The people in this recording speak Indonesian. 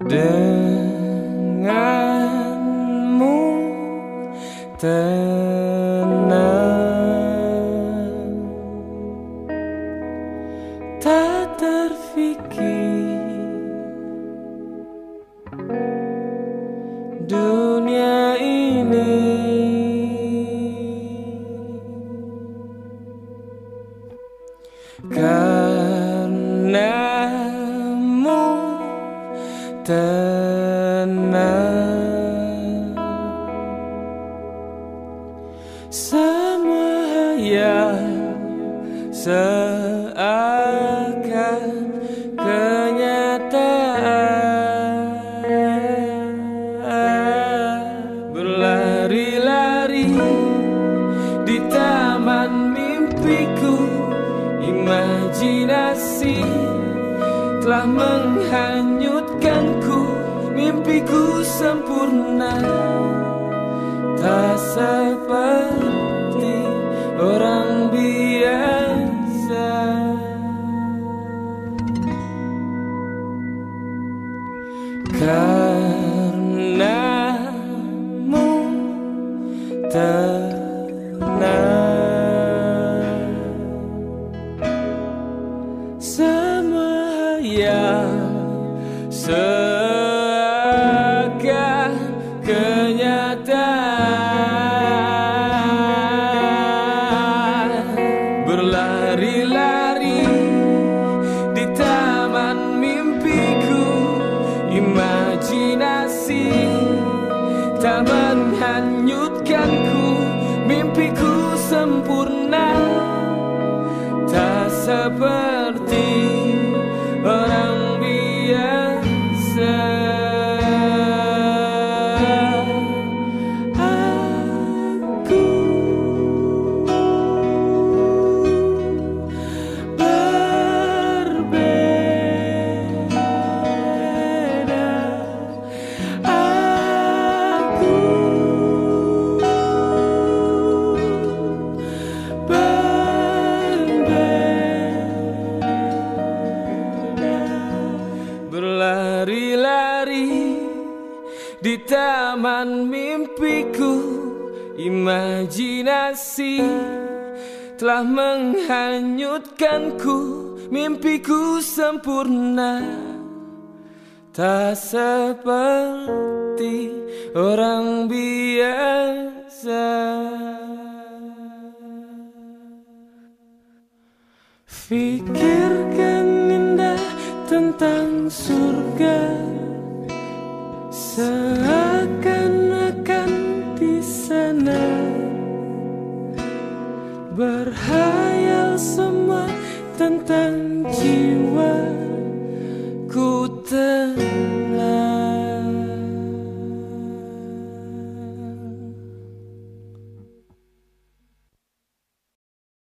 denganmu tenang, tak terfikir dunia ini karenamu tenang. Semua yang seakan kenyataan, berlari-lari di taman mimpiku. Imajinasi telah menghanyutkanku, mimpiku sempurna, tak seperti orang biasa. Karenamu tenang. Semua yang seakan kenyataan, berlari-lari di taman mimpiku. Imajinasi tak menghanyutkanku, mimpiku sempurna, tak seperti orang biasa. Aku berbeda, aku berlari-lari di taman mimpiku. Imajinasi telah menghanyutkanku, mimpiku sempurna, tak seperti orang biasa. Fikirkan indah tentang surga, seakan-akan di sana berhayal semua tentang jiwa ku.